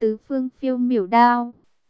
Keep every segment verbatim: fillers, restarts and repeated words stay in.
tứ phương phiêu miểu đao.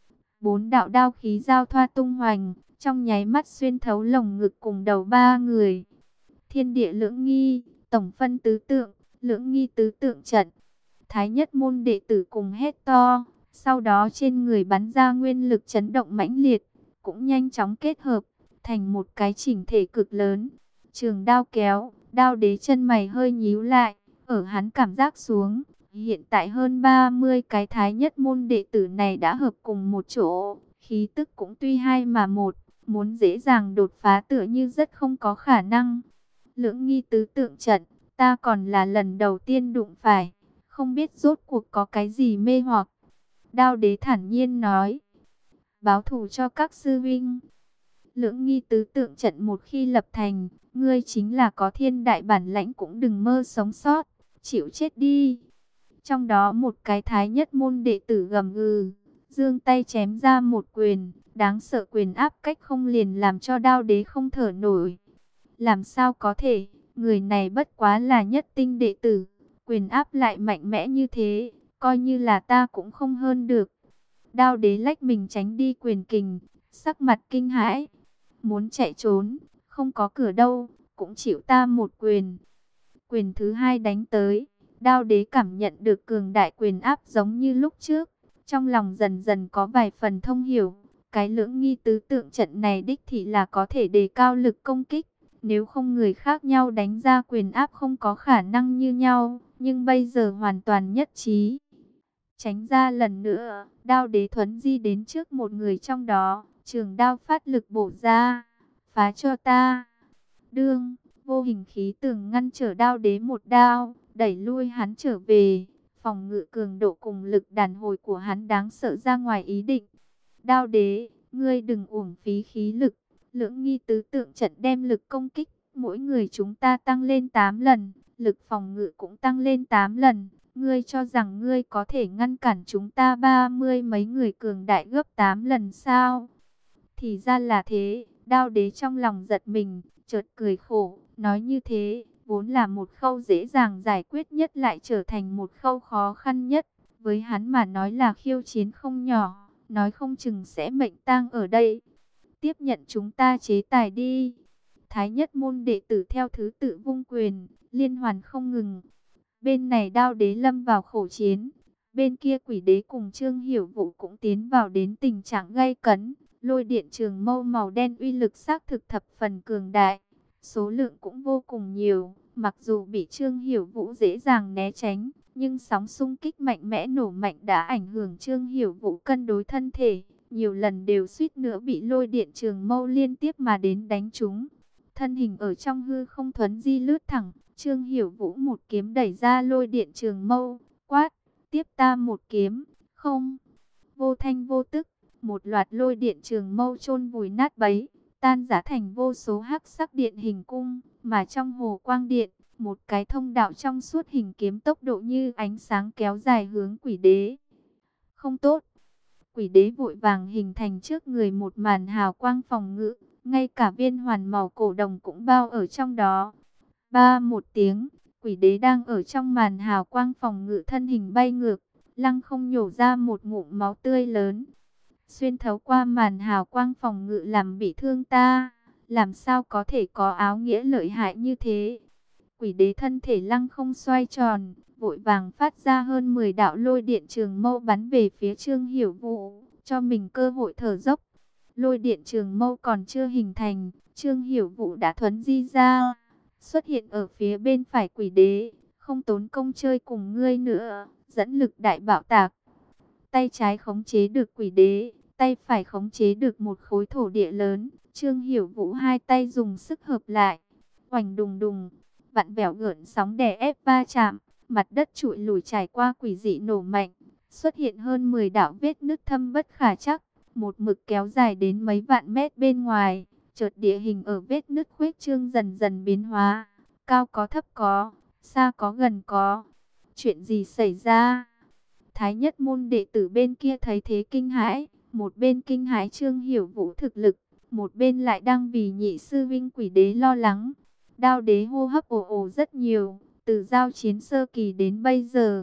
Bốn đạo đao khí giao thoa tung hoành, trong nháy mắt xuyên thấu lồng ngực cùng đầu ba người. Thiên địa lưỡng nghi, tổng phân tứ tượng, lưỡng nghi tứ tượng trận. Thái nhất môn đệ tử cùng hét to, sau đó trên người bắn ra nguyên lực chấn động mãnh liệt, cũng nhanh chóng kết hợp thành một cái chỉnh thể cực lớn. Trường đao kéo, đao đế chân mày hơi nhíu lại, ở hắn cảm giác xuống, hiện tại hơn ba mươi cái thái nhất môn đệ tử này đã hợp cùng một chỗ, khí tức cũng tuy hai mà một, muốn dễ dàng đột phá tựa như rất không có khả năng. Lưỡng nghi tứ tượng trận, ta còn là lần đầu tiên đụng phải, không biết rốt cuộc có cái gì mê hoặc. Đao đế thản nhiên nói, báo thù cho các sư vinh. Lưỡng nghi tứ tượng trận một khi lập thành, ngươi chính là có thiên đại bản lãnh cũng đừng mơ sống sót, chịu chết đi. Trong đó một cái thái nhất môn đệ tử gầm gừ, giương tay chém ra một quyền, đáng sợ quyền áp cách không liền làm cho đao đế không thở nổi. Làm sao có thể, người này bất quá là nhất tinh đệ tử, quyền áp lại mạnh mẽ như thế, coi như là ta cũng không hơn được. Đao đế lách mình tránh đi quyền kình, sắc mặt kinh hãi, muốn chạy trốn, không có cửa đâu, cũng chịu ta một quyền. Quyền thứ hai đánh tới, đao đế cảm nhận được cường đại quyền áp giống như lúc trước, trong lòng dần dần có vài phần thông hiểu. Cái lưỡng nghi tứ tượng trận này đích thị là có thể đề cao lực công kích, nếu không người khác nhau đánh ra quyền áp không có khả năng như nhau, nhưng bây giờ hoàn toàn nhất trí. Tránh ra lần nữa, đao đế thuấn di đến trước một người trong đó, trường đao phát lực bổ ra, phá cho ta. Đương, vô hình khí tường ngăn trở đao đế một đao, đẩy lui hắn trở về, phòng ngự cường độ cùng lực đàn hồi của hắn đáng sợ ra ngoài ý định. Đao đế, ngươi đừng uổng phí khí lực, lưỡng nghi tứ tượng trận đem lực công kích, mỗi người chúng ta tăng lên tám lần, lực phòng ngự cũng tăng lên tám lần. Ngươi cho rằng ngươi có thể ngăn cản chúng ta ba mươi mấy người cường đại gấp tám lần sao? Thì ra là thế, đao đế trong lòng giật mình, chợt cười khổ, nói như thế, vốn là một khâu dễ dàng giải quyết nhất lại trở thành một khâu khó khăn nhất. Với hắn mà nói là khiêu chiến không nhỏ, nói không chừng sẽ mệnh tang ở đây. Tiếp nhận chúng ta chế tài đi. Thái nhất môn đệ tử theo thứ tự vung quyền, liên hoàn không ngừng. Bên này đao đế lâm vào khổ chiến, bên kia quỷ đế cùng Trương Hiểu Vũ cũng tiến vào đến tình trạng gay cấn. Lôi điện trường mâu màu đen uy lực xác thực thập phần cường đại, số lượng cũng vô cùng nhiều. Mặc dù bị Trương Hiểu Vũ dễ dàng né tránh, nhưng sóng xung kích mạnh mẽ nổ mạnh đã ảnh hưởng Trương Hiểu Vũ cân đối thân thể. Nhiều lần đều suýt nữa bị lôi điện trường mâu liên tiếp mà đến đánh trúng. Thân hình ở trong hư không thuấn di lướt thẳng, Trương Hiểu Vũ một kiếm đẩy ra lôi điện trường mâu, quát, tiếp ta một kiếm, không. Vô thanh vô tức, một loạt lôi điện trường mâu chôn vùi nát bấy, tan rã thành vô số hắc sắc điện hình cung, mà trong hồ quang điện, một cái thông đạo trong suốt hình kiếm tốc độ như ánh sáng kéo dài hướng quỷ đế. Không tốt. Quỷ đế vội vàng hình thành trước người một màn hào quang phòng ngự, ngay cả viên hoàn màu cổ đồng cũng bao ở trong đó. Ba một tiếng, quỷ đế đang ở trong màn hào quang phòng ngự thân hình bay ngược, lăng không nhổ ra một ngụm máu tươi lớn. Xuyên thấu qua màn hào quang phòng ngự làm bị thương ta, làm sao có thể có áo nghĩa lợi hại như thế. Quỷ đế thân thể lăng không xoay tròn, vội vàng phát ra hơn mười đạo lôi điện trường mâu bắn về phía Trương Hiểu Vũ, cho mình cơ hội thở dốc. Lôi điện trường mâu còn chưa hình thành, Trương Hiểu Vũ đã thuấn di ra, xuất hiện ở phía bên phải quỷ đế, không tốn công chơi cùng ngươi nữa, dẫn lực đại bạo tạc. Tay trái khống chế được quỷ đế, tay phải khống chế được một khối thổ địa lớn, Trương Hiểu Vũ hai tay dùng sức hợp lại, oành đùng đùng, vặn vẹo gợn sóng đè ép va chạm, mặt đất trụi lùi trải qua quỷ dị nổ mạnh, xuất hiện hơn mười đạo vết nứt thâm bất khả trắc, một mực kéo dài đến mấy vạn mét bên ngoài. Chợt địa hình ở vết nứt khuếch trương dần dần biến hóa, cao có thấp có, xa có gần có. Chuyện gì xảy ra? Thái nhất môn đệ tử bên kia thấy thế kinh hãi, một bên kinh hãi Trương Hiểu Vũ thực lực, một bên lại đang vì nhị sư vinh quỷ đế lo lắng. Đao đế hô hấp ồ ồ rất nhiều, từ giao chiến sơ kỳ đến bây giờ,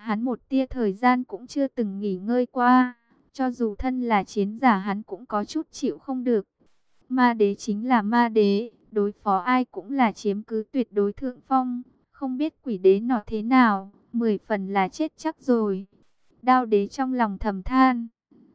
Hắn một tia thời gian cũng chưa từng nghỉ ngơi qua. Cho dù thân là chiến giả hắn cũng có chút chịu không được. Ma đế chính là ma đế, đối phó ai cũng là chiếm cứ tuyệt đối thượng phong. Không biết quỷ đế nó thế nào, mười phần là chết chắc rồi. Đao đế trong lòng thầm than.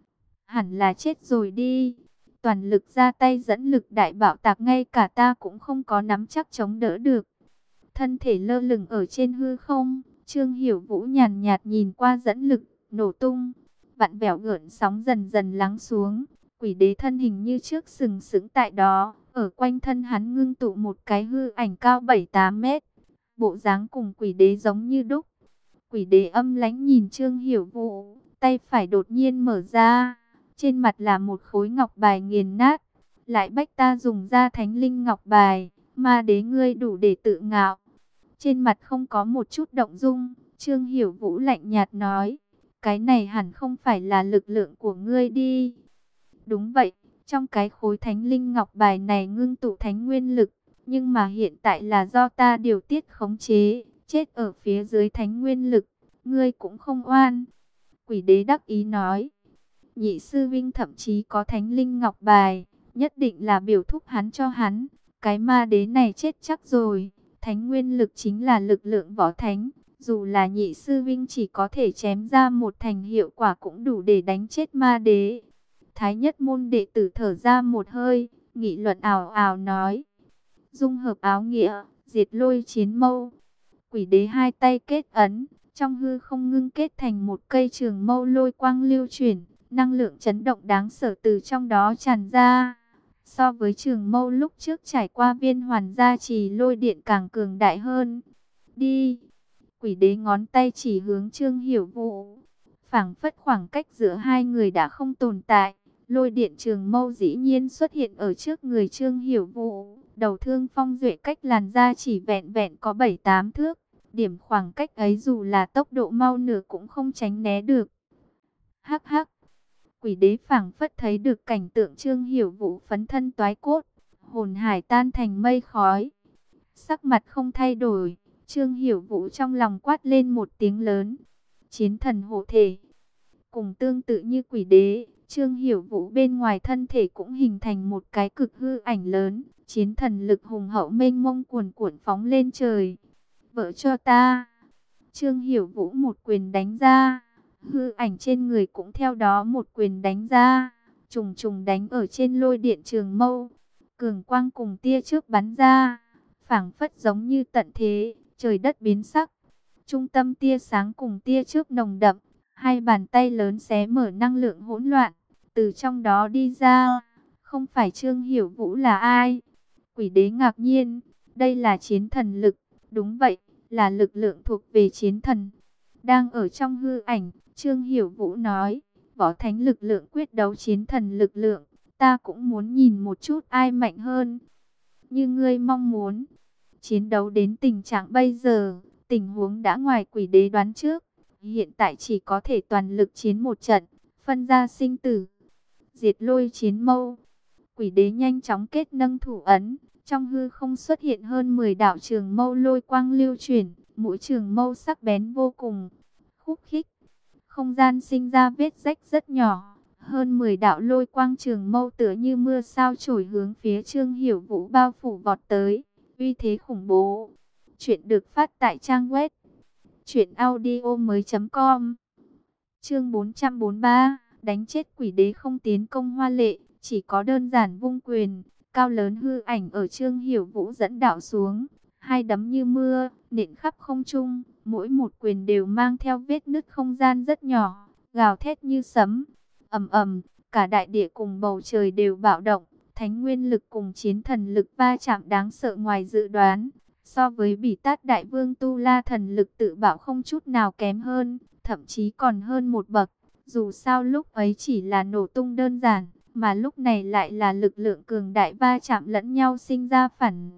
Hẳn là chết rồi đi. Toàn lực ra tay dẫn lực đại bạo tạc, ngay cả ta cũng không có nắm chắc chống đỡ được. Thân thể lơ lửng ở trên hư không, Trương Hiểu Vũ nhàn nhạt nhìn qua dẫn lực, nổ tung. Vặn vẹo gợn sóng dần dần lắng xuống. Quỷ đế thân hình như trước sừng sững tại đó. Ở quanh thân hắn ngưng tụ một cái hư ảnh cao bảy tám mét. Bộ dáng cùng quỷ đế giống như đúc. Quỷ đế âm lãnh nhìn Trương Hiểu Vũ, tay phải đột nhiên mở ra. Trên mặt là một khối ngọc bài nghiền nát. Lại bách ta dùng ra thánh linh ngọc bài. Ma đế ngươi đủ để tự ngạo. Trên mặt không có một chút động dung. Trương Hiểu Vũ lạnh nhạt nói. Cái này hẳn không phải là lực lượng của ngươi đi. Đúng vậy. Trong cái khối thánh linh ngọc bài này ngưng tụ thánh nguyên lực. Nhưng mà hiện tại là do ta điều tiết khống chế. Chết ở phía dưới thánh nguyên lực. Ngươi cũng không oan. Quỷ đế đắc ý nói. Nhị sư vinh thậm chí có thánh linh ngọc bài, nhất định là biểu thúc hắn cho hắn. Cái ma đế này chết chắc rồi. Thánh nguyên lực chính là lực lượng võ thánh. Dù là nhị sư vinh chỉ có thể chém ra một thành hiệu quả cũng đủ để đánh chết ma đế. Thái nhất môn đệ tử thở ra một hơi, nghị luận ào ào nói. Dung hợp áo nghĩa, diệt lôi chiến mâu. Quỷ đế hai tay kết ấn, trong hư không ngưng kết thành một cây trường mâu lôi quang lưu chuyển. Năng lượng chấn động đáng sợ từ trong đó tràn ra. So với trường mâu lúc trước trải qua viên hoàn gia trì lôi điện càng cường đại hơn. Đi! Quỷ đế ngón tay chỉ hướng Trương Hiểu Vũ. Phảng phất khoảng cách giữa hai người đã không tồn tại. Lôi điện trường mâu dĩ nhiên xuất hiện ở trước người Trương Hiểu Vũ. Đầu thương phong duệ cách làn da chỉ vẹn vẹn có bảy tám thước. Điểm khoảng cách ấy dù là tốc độ mau nửa cũng không tránh né được. Hắc hắc! Quỷ đế phảng phất thấy được cảnh tượng Trương Hiểu Vũ phấn thân toái cốt, hồn hải tan thành mây khói. Sắc mặt không thay đổi, Trương Hiểu Vũ trong lòng quát lên một tiếng lớn. Chiến thần hộ thể. Cùng tương tự như quỷ đế, Trương Hiểu Vũ bên ngoài thân thể cũng hình thành một cái cực hư ảnh lớn. Chiến thần lực hùng hậu mênh mông cuồn cuộn phóng lên trời. Vỡ cho ta. Trương Hiểu Vũ một quyền đánh ra. Hư ảnh trên người cũng theo đó một quyền đánh ra, trùng trùng đánh ở trên lôi điện trường mâu. Cường quang cùng tia chớp bắn ra, phảng phất giống như tận thế, trời đất biến sắc. Trung tâm tia sáng cùng tia chớp nồng đậm, hai bàn tay lớn xé mở năng lượng hỗn loạn, từ trong đó đi ra. Không phải Trương Hiểu Vũ là ai? Quỷ đế ngạc nhiên, đây là chiến thần lực, đúng vậy, là lực lượng thuộc về chiến thần. Đang ở trong hư ảnh, Trương Hiểu Vũ nói, võ thánh lực lượng quyết đấu chiến thần lực lượng, ta cũng muốn nhìn một chút ai mạnh hơn. Như ngươi mong muốn, chiến đấu đến tình trạng bây giờ, tình huống đã ngoài quỷ đế đoán trước. Hiện tại chỉ có thể toàn lực chiến một trận, phân ra sinh tử. Diệt lôi chiến mâu. Quỷ đế nhanh chóng kết nâng thủ ấn, trong hư không xuất hiện hơn mười đạo trường mâu lôi quang lưu chuyển, mỗi trường mâu sắc bén vô cùng. Khúc khích, không gian sinh ra vết rách rất nhỏ. Hơn mười đạo lôi quang trường mâu tựa như mưa sao chổi hướng phía Trương Hiểu Vũ bao phủ vọt tới. Uy thế khủng bố. Chuyện được phát tại trang web truyện audio mới chấm com. Chương bốn trăm bốn mươi ba, đánh chết quỷ đế không tiến công hoa lệ, chỉ có đơn giản vung quyền. Cao lớn hư ảnh ở Trương Hiểu Vũ dẫn đạo xuống, hai đấm như mưa, nện khắp không trung, mỗi một quyền đều mang theo vết nứt không gian rất nhỏ, gào thét như sấm. Ầm ầm, cả đại địa cùng bầu trời đều bạo động, thánh nguyên lực cùng chiến thần lực va chạm đáng sợ ngoài dự đoán. So với Bỉ Tát Đại Vương Tu La thần lực tự bạo không chút nào kém hơn, thậm chí còn hơn một bậc. Dù sao lúc ấy chỉ là nổ tung đơn giản, mà lúc này lại là lực lượng cường đại va chạm lẫn nhau sinh ra phản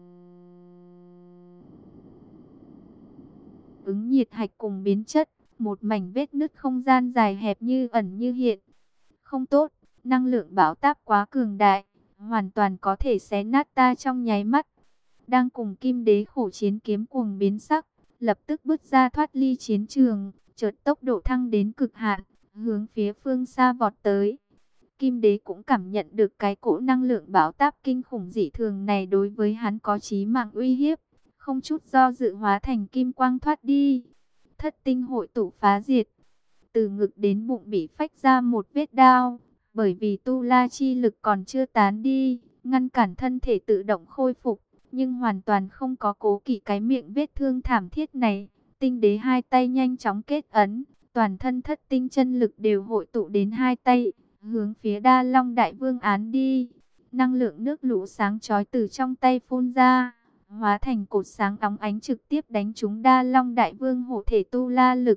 ứng nhiệt hạch cùng biến chất, một mảnh vết nứt không gian dài hẹp như ẩn như hiện. Không tốt, năng lượng bão táp quá cường đại, hoàn toàn có thể xé nát ta trong nháy mắt. Đang cùng Kim Đế khổ chiến kiếm cuồng biến sắc, lập tức bước ra thoát ly chiến trường, chợt tốc độ thăng đến cực hạn, hướng phía phương xa vọt tới. Kim đế cũng cảm nhận được cái cỗ năng lượng bão táp kinh khủng dị thường này đối với hắn có chí mạng uy hiếp, không chút do dự hóa thành kim quang thoát đi. Thất tinh hội tụ phá diệt, từ ngực đến bụng bị phách ra một vết đao, bởi vì tu la chi lực còn chưa tán đi, ngăn cản thân thể tự động khôi phục, nhưng hoàn toàn không có cố kỵ cái miệng vết thương thảm thiết này. Tinh đế hai tay nhanh chóng kết ấn, toàn thân thất tinh chân lực đều hội tụ đến hai tay, hướng phía Đa Long Đại Vương án đi. Năng lượng nước lũ sáng chói từ trong tay phun ra, hóa thành cột sáng óng ánh trực tiếp đánh trúng Đa Long Đại Vương hộ thể tu la lực.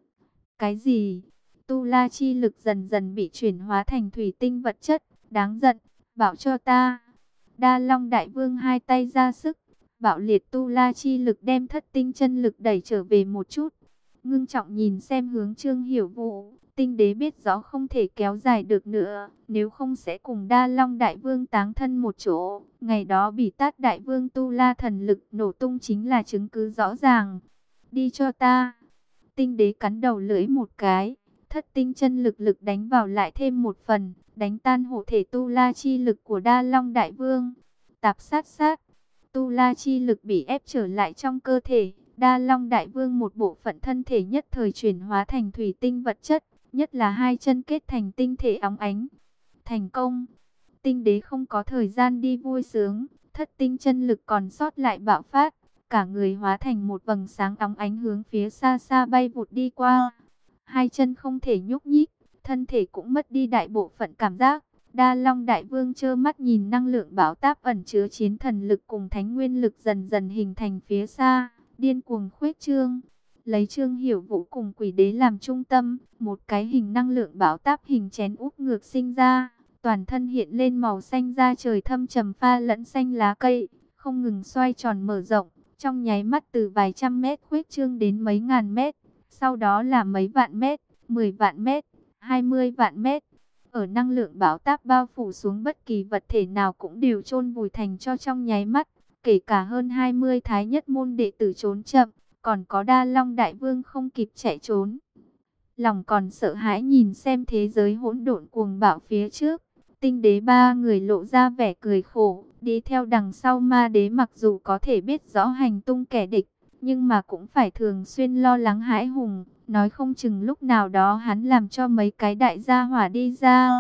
Cái gì? Tu la chi lực dần dần bị chuyển hóa thành thủy tinh vật chất, đáng giận, bảo cho ta. Đa Long Đại Vương hai tay ra sức, bạo liệt tu la chi lực đem thất tinh chân lực đẩy trở về một chút. Ngưng trọng nhìn xem hướng Trương Hiểu Vũ, tinh đế biết rõ không thể kéo dài được nữa, nếu không sẽ cùng Đa Long Đại Vương táng thân một chỗ. Ngày đó Bỉ Tát Đại Vương tu la thần lực nổ tung chính là chứng cứ rõ ràng. Đi cho ta. Tinh đế cắn đầu lưỡi một cái, thất tinh chân lực lực đánh vào lại thêm một phần, đánh tan hộ thể tu la chi lực của Đa Long Đại Vương. Tạp sát sát, tu la chi lực bị ép trở lại trong cơ thể. Đa Long Đại Vương một bộ phận thân thể nhất thời chuyển hóa thành thủy tinh vật chất, nhất là hai chân kết thành tinh thể óng ánh. Thành công, tinh đế không có thời gian đi vui sướng, thất tinh chân lực còn sót lại bạo phát. Cả người hóa thành một vầng sáng óng ánh hướng phía xa xa bay vụt đi qua. Hai chân không thể nhúc nhích, thân thể cũng mất đi đại bộ phận cảm giác. Đa Long Đại Vương trơ mắt nhìn năng lượng bão táp ẩn chứa chiến thần lực cùng thánh nguyên lực dần dần hình thành phía xa, điên cuồng khuếch trương. Lấy Trương Hiểu Vũ cùng Quỷ Đế làm trung tâm, một cái hình năng lượng bão táp hình chén úp ngược sinh ra, toàn thân hiện lên màu xanh da trời thâm trầm pha lẫn xanh lá cây, không ngừng xoay tròn mở rộng. Trong nháy mắt từ vài trăm mét khuếch trương đến mấy ngàn mét, sau đó là mấy vạn mét, mười vạn mét, hai mươi vạn mét. Ở năng lượng bão táp bao phủ xuống bất kỳ vật thể nào cũng đều chôn vùi thành cho trong nháy mắt, kể cả hơn hai mươi thái nhất môn đệ tử trốn chậm, còn có Đa Long Đại Vương không kịp chạy trốn. Lòng còn sợ hãi nhìn xem thế giới hỗn độn cuồng bạo phía trước. Tinh đế ba người lộ ra vẻ cười khổ, đi theo đằng sau ma đế mặc dù có thể biết rõ hành tung kẻ địch, nhưng mà cũng phải thường xuyên lo lắng hãi hùng, nói không chừng lúc nào đó hắn làm cho mấy cái đại gia hỏa đi ra.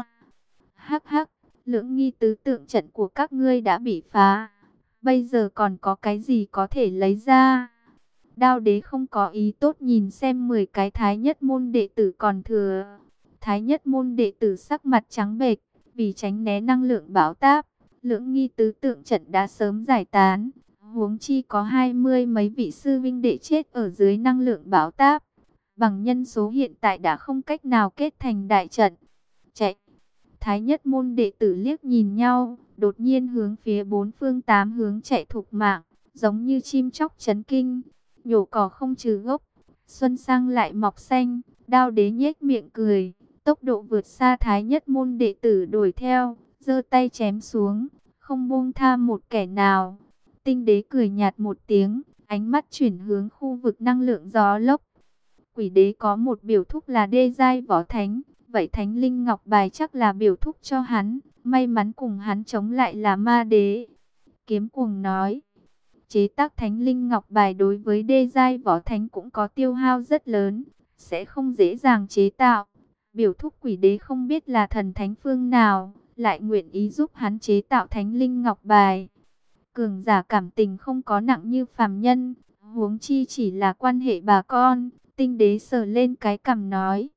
Hắc hắc, lưỡng nghi tứ tượng trận của các ngươi đã bị phá, bây giờ còn có cái gì có thể lấy ra? Đao đế không có ý tốt nhìn xem mười cái thái nhất môn đệ tử còn thừa. Thái nhất môn đệ tử sắc mặt trắng bệch, vì tránh né năng lượng bão táp, lưỡng nghi tứ tượng trận đã sớm giải tán. Huống chi có hai mươi mấy vị sư vinh đệ chết ở dưới năng lượng bão táp. Bằng nhân số hiện tại đã không cách nào kết thành đại trận. Chạy! Thái nhất môn đệ tử liếc nhìn nhau, đột nhiên hướng phía bốn phương tám hướng chạy thục mạng, giống như chim chóc chấn kinh. Nhổ cỏ không trừ gốc, xuân sang lại mọc xanh. Đao đế nhếch miệng cười, tốc độ vượt xa thái nhất môn đệ tử đuổi theo, giơ tay chém xuống, không buông tha một kẻ nào. Tinh đế cười nhạt một tiếng, ánh mắt chuyển hướng khu vực năng lượng gió lốc. Quỷ đế có một biểu thúc là đê giai võ thánh, vậy thánh linh ngọc bài chắc là biểu thúc cho hắn, may mắn cùng hắn chống lại là ma đế. Kiếm cuồng nói, chế tác thánh linh ngọc bài đối với đê giai võ thánh cũng có tiêu hao rất lớn, sẽ không dễ dàng chế tạo. Biểu thúc quỷ đế không biết là thần thánh phương nào, lại nguyện ý giúp hắn chế tạo thánh linh ngọc bài. Cường giả cảm tình không có nặng như phàm nhân, huống chi chỉ là quan hệ bà con. Tinh đế sờ lên cái cằm nói.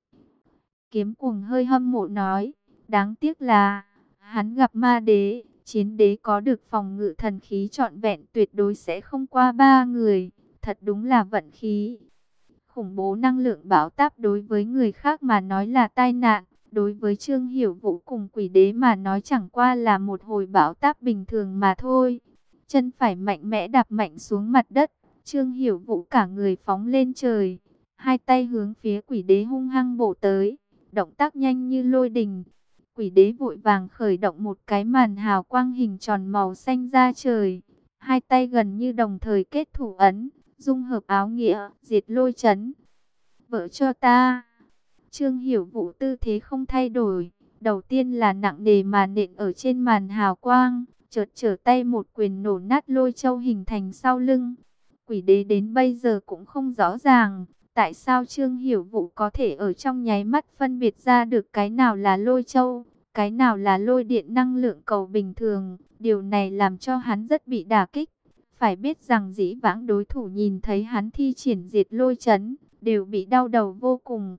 Kiếm cuồng hơi hâm mộ nói, đáng tiếc là hắn gặp ma đế, chiến đế có được phòng ngự thần khí trọn vẹn tuyệt đối sẽ không qua ba người, thật đúng là vận khí. Khủng bố năng lượng bão táp đối với người khác mà nói là tai nạn, đối với Trương Hiểu Vũ cùng quỷ đế mà nói chẳng qua là một hồi bão táp bình thường mà thôi. Chân phải mạnh mẽ đạp mạnh xuống mặt đất, Trương Hiểu Vũ cả người phóng lên trời, hai tay hướng phía quỷ đế hung hăng bổ tới, động tác nhanh như lôi đình. Quỷ đế vội vàng khởi động một cái màn hào quang hình tròn màu xanh ra trời, hai tay gần như đồng thời kết thủ ấn, dung hợp áo nghĩa, diệt lôi chấn. vỡ cho ta. Trương Hiểu Vũ tư thế không thay đổi, đầu tiên là nặng nề mà nện ở trên màn hào quang, chợt trở tay một quyền nổ nát lôi châu hình thành sau lưng. Quỷ đế đến bây giờ cũng không rõ ràng, tại sao Trương Hiểu Vũ có thể ở trong nháy mắt phân biệt ra được cái nào là lôi châu, cái nào là lôi điện năng lượng cầu bình thường. Điều này làm cho hắn rất bị đả kích. Phải biết rằng dĩ vãng đối thủ nhìn thấy hắn thi triển diệt lôi chấn, đều bị đau đầu vô cùng.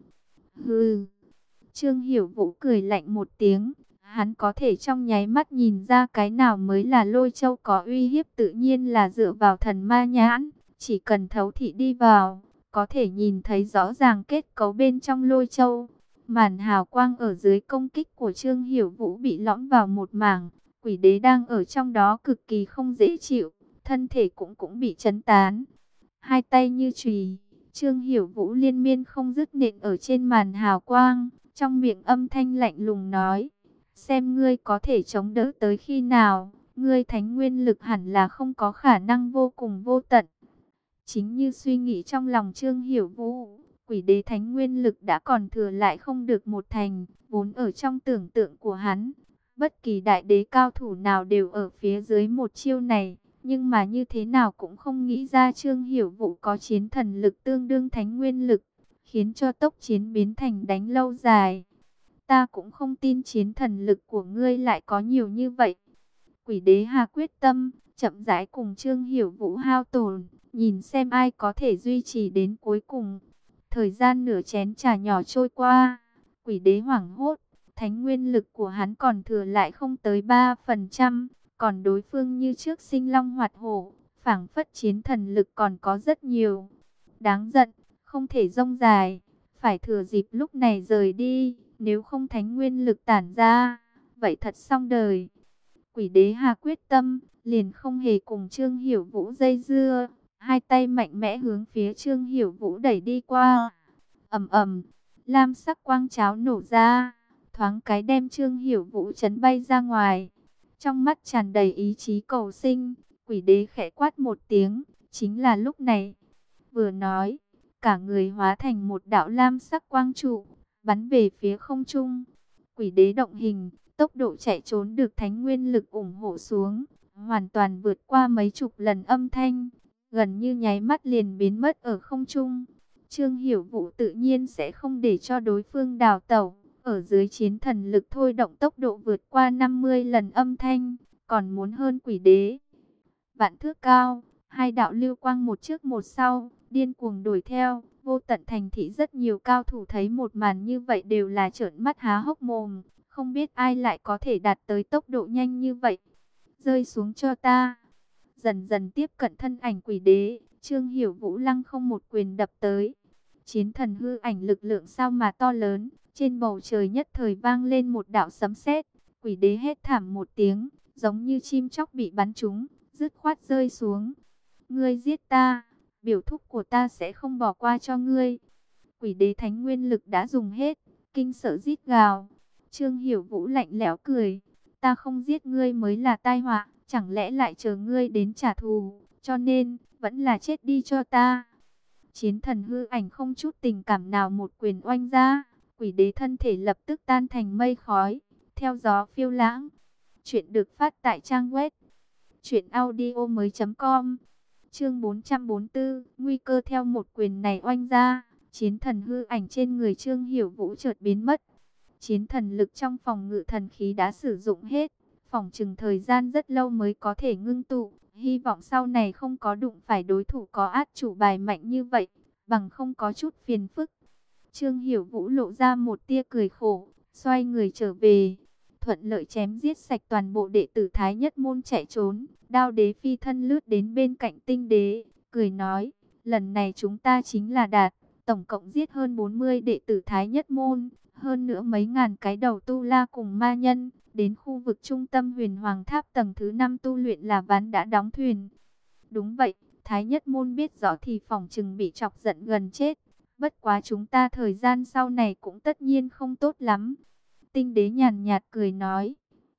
Hừ. Trương Hiểu Vũ cười lạnh một tiếng, hắn có thể trong nháy mắt nhìn ra cái nào mới là lôi châu có uy hiếp, tự nhiên là dựa vào thần ma nhãn, chỉ cần thấu thị đi vào, có thể nhìn thấy rõ ràng kết cấu bên trong lôi châu. Màn hào quang ở dưới công kích của Trương Hiểu Vũ bị lõm vào một mảng, quỷ đế đang ở trong đó cực kỳ không dễ chịu, thân thể cũng cũng bị chấn tán. Hai tay như chùy, Trương Hiểu Vũ liên miên không dứt nện ở trên màn hào quang, trong miệng âm thanh lạnh lùng nói: xem ngươi có thể chống đỡ tới khi nào, ngươi thánh nguyên lực hẳn là không có khả năng vô cùng vô tận. Chính như suy nghĩ trong lòng Trương Hiểu Vũ, quỷ đế thánh nguyên lực đã còn thừa lại không được một thành, vốn ở trong tưởng tượng của hắn. Bất kỳ đại đế cao thủ nào đều ở phía dưới một chiêu này, nhưng mà như thế nào cũng không nghĩ ra Trương Hiểu Vũ có chiến thần lực tương đương thánh nguyên lực, khiến cho tốc chiến biến thành đánh lâu dài. Ta cũng không tin chiến thần lực của ngươi lại có nhiều như vậy. Quỷ đế hà quyết tâm, chậm rãi cùng Trương Hiểu Vũ hao tổn, nhìn xem ai có thể duy trì đến cuối cùng. Thời gian nửa chén trà nhỏ trôi qua, quỷ đế hoảng hốt, thánh nguyên lực của hắn còn thừa lại không tới ba phần trăm, còn đối phương như trước sinh long hoạt hổ, phảng phất chiến thần lực còn có rất nhiều. Đáng giận, không thể rông dài, phải thừa dịp lúc này rời đi, nếu không thánh nguyên lực tản ra, vậy thật xong đời. Quỷ đế hà quyết tâm, liền không hề cùng Trương Hiểu Vũ dây dưa, hai tay mạnh mẽ hướng phía Trương Hiểu Vũ đẩy đi qua. Ầm ầm, lam sắc quang cháo nổ ra, thoáng cái đem Trương Hiểu Vũ chấn bay ra ngoài. Trong mắt tràn đầy ý chí cầu sinh, quỷ đế khẽ quát một tiếng, chính là lúc này. Vừa nói, cả người hóa thành một đạo lam sắc quang trụ, bắn về phía không trung. Quỷ đế động hình, tốc độ chạy trốn được thánh nguyên lực ủng hộ xuống, hoàn toàn vượt qua mấy chục lần âm thanh, gần như nháy mắt liền biến mất ở không trung. Trương Hiểu Vũ tự nhiên sẽ không để cho đối phương đào tẩu, ở dưới chiến thần lực thôi động tốc độ vượt qua năm mươi lần âm thanh, còn muốn hơn quỷ đế. Vạn thước cao, hai đạo lưu quang một trước một sau, điên cuồng đuổi theo. Vô Tận thành thị rất nhiều cao thủ thấy một màn như vậy đều là trợn mắt há hốc mồm, không biết ai lại có thể đạt tới tốc độ nhanh như vậy. Rơi xuống cho ta. Dần dần tiếp cận thân ảnh quỷ đế, Trương Hiểu Vũ lăng không một quyền đập tới. Chiến thần hư ảnh lực lượng sao mà to lớn, trên bầu trời nhất thời vang lên một đạo sấm sét. Quỷ đế hét thảm một tiếng, giống như chim chóc bị bắn trúng, dứt khoát rơi xuống. Ngươi giết ta, biểu thúc của ta sẽ không bỏ qua cho ngươi. Quỷ đế thánh nguyên lực đã dùng hết, kinh sợ rít gào. Trương Hiểu Vũ lạnh lẽo cười, ta không giết ngươi mới là tai họa, chẳng lẽ lại chờ ngươi đến trả thù, cho nên vẫn là chết đi cho ta. Chiến thần hư ảnh không chút tình cảm nào một quyền oanh ra, quỷ đế thân thể lập tức tan thành mây khói, theo gió phiêu lãng. Chuyện được phát tại trang web truyện audio mới chấm com. Chương bốn trăm bốn mươi tư, nguy cơ theo một quyền này oanh ra, chiến thần hư ảnh trên người Trương Hiểu Vũ chợt biến mất. Chiến thần lực trong phòng ngự thần khí đã sử dụng hết, phỏng chừng thời gian rất lâu mới có thể ngưng tụ, hy vọng sau này không có đụng phải đối thủ có át chủ bài mạnh như vậy, bằng không có chút phiền phức. Trương Hiểu Vũ lộ ra một tia cười khổ, xoay người trở về, thuận lợi chém giết sạch toàn bộ đệ tử Thái Nhất Môn chạy trốn. Đao đế phi thân lướt đến bên cạnh tinh đế, cười nói, lần này chúng ta chính là đạt, tổng cộng giết hơn bốn mươi đệ tử Thái Nhất Môn, hơn nữa mấy ngàn cái đầu tu la cùng ma nhân, đến khu vực trung tâm Huyền Hoàng Tháp tầng thứ năm tu luyện là ván đã đóng thuyền. Đúng vậy, Thái Nhất Môn biết rõ thì phỏng chừng bị chọc giận gần chết, bất quá chúng ta thời gian sau này cũng tất nhiên không tốt lắm. Tinh đế nhàn nhạt cười nói.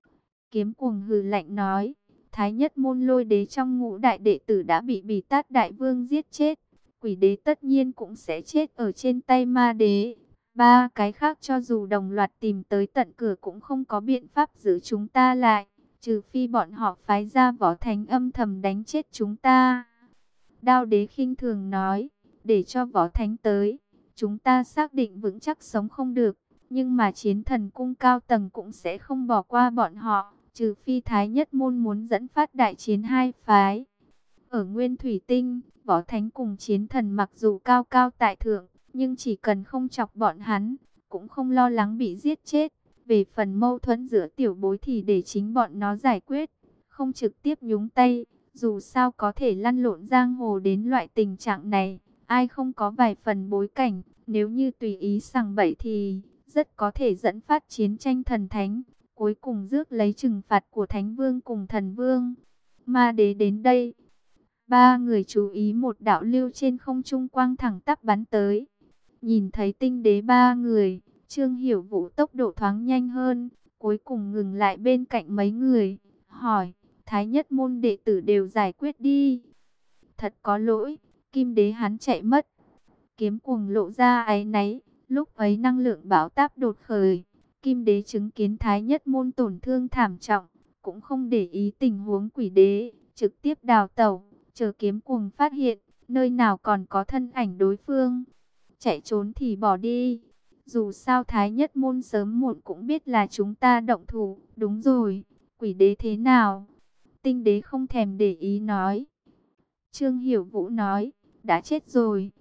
Kiếm cuồng hừ lạnh nói, Thái Nhất Môn Lôi đế trong ngũ đại đệ tử đã bị Bỉ Tát Đại Vương giết chết. quỷ đế tất nhiên cũng sẽ chết ở trên tay ma đế. Ba cái khác cho dù đồng loạt tìm tới tận cửa cũng không có biện pháp giữ chúng ta lại, trừ phi bọn họ phái ra võ thánh âm thầm đánh chết chúng ta. Đao đế khinh thường nói, để cho võ thánh tới, chúng ta xác định vững chắc sống không được, nhưng mà chiến thần cung cao tầng cũng sẽ không bỏ qua bọn họ, trừ phi Thái Nhất Môn muốn dẫn phát đại chiến hai phái. Ở Nguyên Thủy Tinh, võ thánh cùng chiến thần mặc dù cao cao tại thượng, nhưng chỉ cần không chọc bọn hắn, cũng không lo lắng bị giết chết. Về phần mâu thuẫn giữa tiểu bối thì để chính bọn nó giải quyết, không trực tiếp nhúng tay. Dù sao có thể lăn lộn giang hồ đến loại tình trạng này, ai không có vài phần bối cảnh, nếu như tùy ý sằng bậy thì rất có thể dẫn phát chiến tranh thần thánh, cuối cùng rước lấy trừng phạt của Thánh Vương cùng Thần Vương. Ma đế đến đây. Ba người chú ý một đạo lưu trên không trung quang thẳng tắp bắn tới. Nhìn thấy tinh đế ba người, Trương Hiểu Vũ tốc độ thoáng nhanh hơn, cuối cùng ngừng lại bên cạnh mấy người, hỏi, Thái Nhất Môn đệ tử đều giải quyết đi. Thật có lỗi, Kim đế hắn chạy mất. Kiếm Cuồng lộ ra áy náy, lúc ấy năng lượng bão táp đột khởi. Kim đế chứng kiến Thái Nhất Môn tổn thương thảm trọng, cũng không để ý tình huống quỷ đế, trực tiếp đào tẩu, chờ Kiếm Cuồng phát hiện, nơi nào còn có thân ảnh đối phương. Chạy trốn thì bỏ đi. Dù sao Thái Nhất Môn sớm muộn cũng biết là chúng ta động thủ. Đúng rồi, quỷ đế thế nào? Tinh đế không thèm để ý nói. Trương Hiểu Vũ nói, đã chết rồi.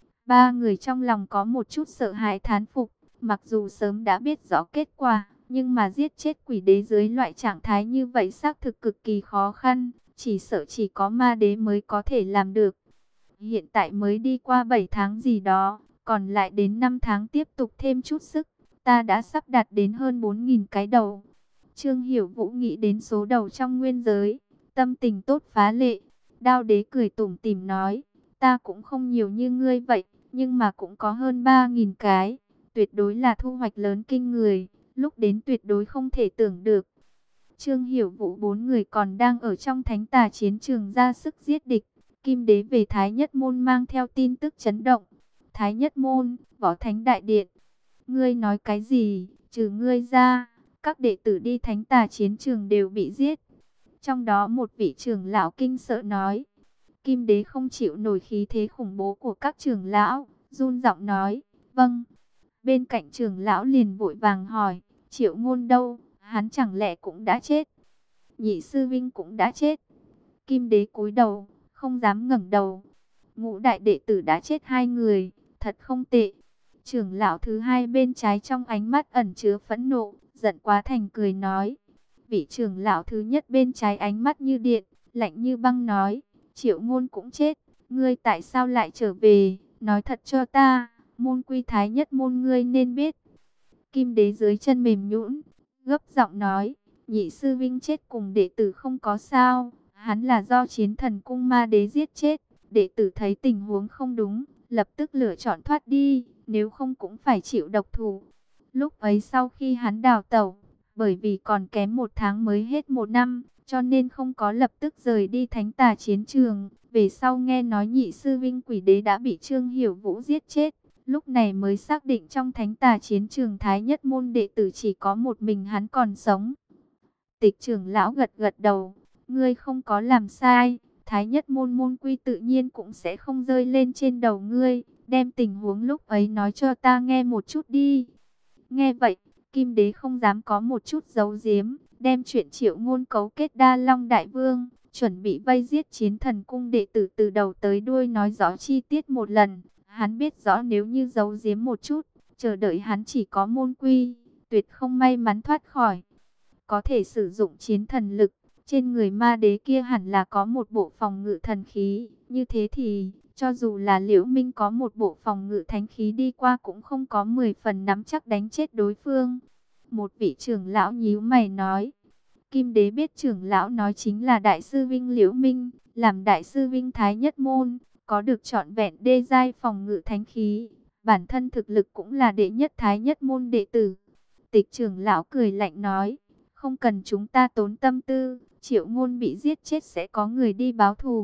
Ba người trong lòng có một chút sợ hãi thán phục. Mặc dù sớm đã biết rõ kết quả, nhưng mà giết chết quỷ đế dưới loại trạng thái như vậy xác thực cực kỳ khó khăn. Chỉ sợ chỉ có ma đế mới có thể làm được. Hiện tại mới đi qua bảy tháng gì đó, còn lại đến năm tháng tiếp tục thêm chút sức. Ta đã sắp đạt đến hơn bốn nghìn cái đầu. Trương Hiểu Vũ nghĩ đến số đầu trong nguyên giới, tâm tình tốt phá lệ. Đao đế cười tủm tỉm nói, ta cũng không nhiều như ngươi vậy, nhưng mà cũng có hơn ba nghìn cái. Tuyệt đối là thu hoạch lớn kinh người, lúc đến tuyệt đối không thể tưởng được. Trương Hiểu Vũ bốn người còn đang ở trong thánh tà chiến trường ra sức giết địch. Kim đế về Thái Nhất Môn mang theo tin tức chấn động. Thái Nhất Môn, Võ Thánh Đại Điện. Ngươi nói cái gì, trừ ngươi ra, các đệ tử đi thánh tà chiến trường đều bị giết. Trong đó một vị trưởng lão kinh sợ nói. Kim đế không chịu nổi khí thế khủng bố của các trưởng lão, run giọng nói, vâng. Bên cạnh trưởng lão liền vội vàng hỏi, Triệu Ngôn đâu, hắn chẳng lẽ cũng đã chết? Nhị sư vinh cũng đã chết. Kim đế cúi đầu, không dám ngẩng đầu. Ngũ đại đệ tử đã chết hai người, thật không tệ. Trưởng lão thứ hai bên trái trong ánh mắt ẩn chứa phẫn nộ, giận quá thành cười nói. Vị trưởng lão thứ nhất bên trái ánh mắt như điện, lạnh như băng nói, Triệu Ngôn cũng chết, ngươi tại sao lại trở về, nói thật cho ta, môn quy Thái Nhất Môn ngươi nên biết. Kim đế dưới chân mềm nhũn, gấp giọng nói, nhị sư vinh chết cùng đệ tử không có sao, hắn là do chiến thần cung ma đế giết chết. Đệ tử thấy tình huống không đúng, lập tức lựa chọn thoát đi, nếu không cũng phải chịu độc thủ. Lúc ấy sau khi hắn đào tẩu, bởi vì còn kém một tháng mới hết một năm, cho nên không có lập tức rời đi thánh tà chiến trường. Về sau nghe nói nhị sư vinh quỷ đế đã bị Trương Hiểu Vũ giết chết, lúc này mới xác định trong thánh tà chiến trường Thái Nhất Môn đệ tử chỉ có một mình hắn còn sống. Tịch trưởng lão gật gật đầu, ngươi không có làm sai. Thái Nhất Môn môn quy tự nhiên cũng sẽ không rơi lên trên đầu ngươi, đem tình huống lúc ấy nói cho ta nghe một chút đi. Nghe vậy, Kim đế không dám có một chút giấu giếm, đem chuyện Triệu Ngôn cấu kết Đa Long Đại Vương, chuẩn bị vây giết chiến thần cung đệ tử từ đầu tới đuôi nói rõ chi tiết một lần. Hắn biết rõ nếu như giấu giếm một chút, chờ đợi hắn chỉ có môn quy, tuyệt không may mắn thoát khỏi. Có thể sử dụng chiến thần lực. Trên người ma đế kia hẳn là có một bộ phòng ngự thần khí, như thế thì, cho dù là Liễu Minh có một bộ phòng ngự thánh khí đi qua cũng không có mười phần nắm chắc đánh chết đối phương. Một vị trưởng lão nhíu mày nói, Kim đế biết trưởng lão nói chính là Đại sư Vinh Liễu Minh, làm Đại sư Vinh Thái Nhất Môn, có được trọn vẹn đê giai phòng ngự thánh khí, bản thân thực lực cũng là đệ nhất Thái Nhất Môn đệ tử. Tịch trưởng lão cười lạnh nói, không cần chúng ta tốn tâm tư. Triệu Ngôn bị giết chết sẽ có người đi báo thù,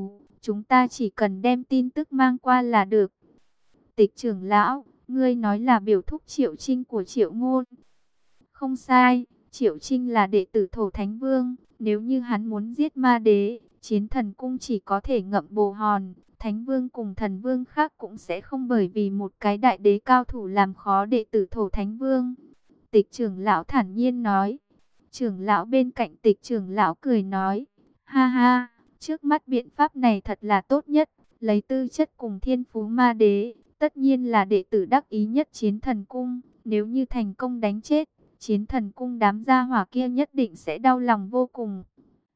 chúng ta chỉ cần đem tin tức mang qua là được. Tịch trưởng lão, ngươi nói là biểu thúc Triệu Trinh của Triệu Ngôn. Không sai, Triệu Trinh là đệ tử Thổ Thánh Vương. Nếu như hắn muốn giết ma đế, Chiến Thần Cung chỉ có thể ngậm bồ hòn. Thánh Vương cùng Thần Vương khác cũng sẽ không bởi vì một cái đại đế cao thủ làm khó đệ tử Thổ Thánh Vương. Tịch trưởng lão thản nhiên nói. Trưởng lão bên cạnh tịch trưởng lão cười nói. Ha ha, trước mắt biện pháp này thật là tốt nhất. Lấy tư chất cùng thiên phú ma đế, tất nhiên là đệ tử đắc ý nhất Chiến Thần Cung. Nếu như thành công đánh chết Chiến Thần Cung, đám gia hỏa kia nhất định sẽ đau lòng vô cùng.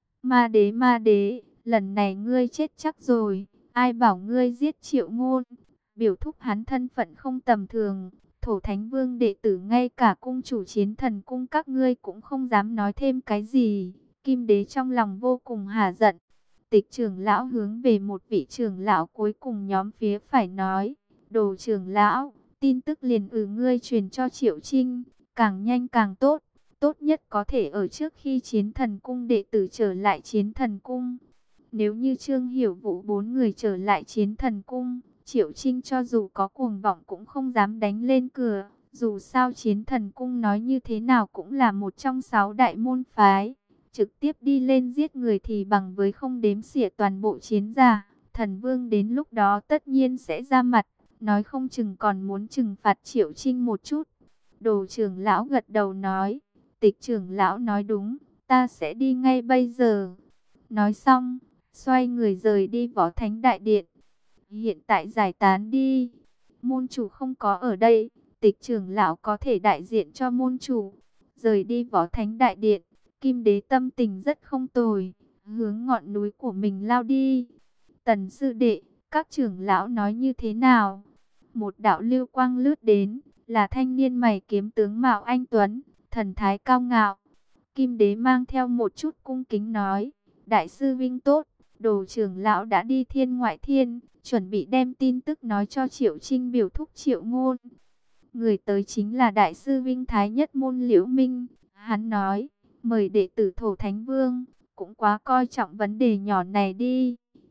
Ma đế ma đế, lần này ngươi chết chắc rồi. Ai bảo ngươi giết Triệu Ngôn? Biểu thúc hắn thân phận không tầm thường. Thổ Thánh Vương đệ tử, ngay cả cung chủ Chiến Thần Cung các ngươi cũng không dám nói thêm cái gì. Kim đế trong lòng vô cùng hả giận. Tịch trưởng lão hướng về một vị trưởng lão cuối cùng nhóm phía phải nói. Đồ trưởng lão, tin tức liền ừ ngươi truyền cho Triệu Trinh. Càng nhanh càng tốt. Tốt nhất có thể ở trước khi Chiến Thần Cung đệ tử trở lại Chiến Thần Cung. Nếu như Trương Hiểu Vũ bốn người trở lại Chiến Thần Cung, Triệu Trinh cho dù có cuồng vọng cũng không dám đánh lên cửa. Dù sao Chiến Thần Cung nói như thế nào cũng là một trong sáu đại môn phái. Trực tiếp đi lên giết người thì bằng với không đếm xỉa toàn bộ chiến giả. Thần Vương đến lúc đó tất nhiên sẽ ra mặt, nói không chừng còn muốn trừng phạt Triệu Trinh một chút. Đồ trưởng lão gật đầu nói. Tịch trưởng lão nói đúng, ta sẽ đi ngay bây giờ. Nói xong, xoay người rời đi Võ Thánh Đại Điện. Hiện tại giải tán đi. Môn chủ không có ở đây, tịch trưởng lão có thể đại diện cho môn chủ. Rời đi Võ Thánh Đại Điện, Kim đế tâm tình rất không tồi, hướng ngọn núi của mình lao đi. Tần sư đệ, các trưởng lão nói như thế nào? Một đạo lưu quang lướt đến, là thanh niên mày kiếm tướng mạo anh tuấn, thần thái cao ngạo. Kim đế mang theo một chút cung kính nói, đại sư vinh tốt, đồ trưởng lão đã đi thiên ngoại thiên, chuẩn bị đem tin tức nói cho Triệu Trinh biểu thúc Triệu Ngôn. Người tới chính là đại sư vinh thái nhất môn Liễu Minh. Hắn nói, mời đệ tử Thổ Thánh Vương, cũng quá coi trọng vấn đề nhỏ này đi.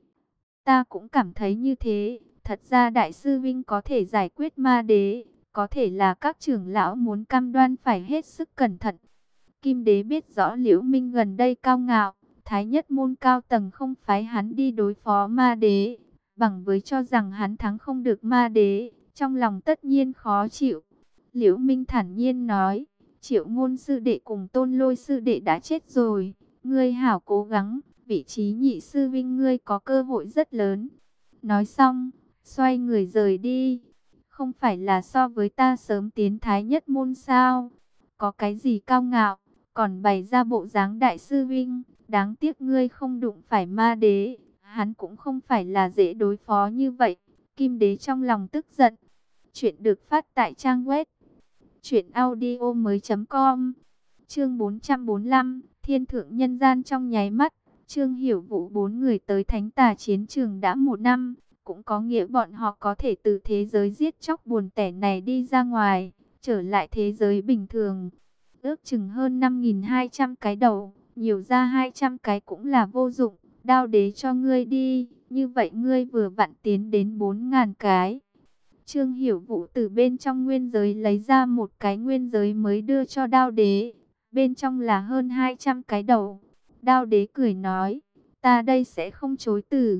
Ta cũng cảm thấy như thế, thật ra đại sư vinh có thể giải quyết ma đế, có thể là các trưởng lão muốn cam đoan phải hết sức cẩn thận. Kim đế biết rõ Liễu Minh gần đây cao ngạo, thái nhất môn cao tầng không phái hắn đi đối phó ma đế, bằng với cho rằng hắn thắng không được ma đế, trong lòng tất nhiên khó chịu. Liễu Minh thản nhiên nói, Triệu Ngôn sư đệ cùng Tôn Lôi sư đệ đã chết rồi, ngươi hảo cố gắng, vị trí nhị sư vinh ngươi có cơ hội rất lớn. Nói xong, xoay người rời đi. Không phải là so với ta sớm tiến thái nhất môn sao? Có cái gì cao ngạo, còn bày ra bộ dáng đại sư vinh. Đáng tiếc ngươi không đụng phải ma đế, hắn cũng không phải là dễ đối phó như vậy. Kim đế trong lòng tức giận. Chuyện được phát tại trang web truyện audio mới chấm com. Chương bốn trăm bốn mươi lăm, Thiên thượng nhân gian trong nháy mắt. Trương Hiểu Vũ bốn người tới Thánh Tà chiến trường đã một năm, cũng có nghĩa bọn họ có thể từ thế giới giết chóc buồn tẻ này đi ra ngoài, trở lại thế giới bình thường. Ước chừng hơn năm nghìn hai trăm cái đầu, nhiều ra hai trăm cái cũng là vô dụng, đao đế cho ngươi đi, như vậy ngươi vừa vặn tiến đến bốn nghìn cái. Trương Hiểu Vũ từ bên trong nguyên giới lấy ra một cái nguyên giới mới đưa cho đao đế, bên trong là hơn hai trăm cái đầu. Đao đế cười nói, ta đây sẽ không chối từ.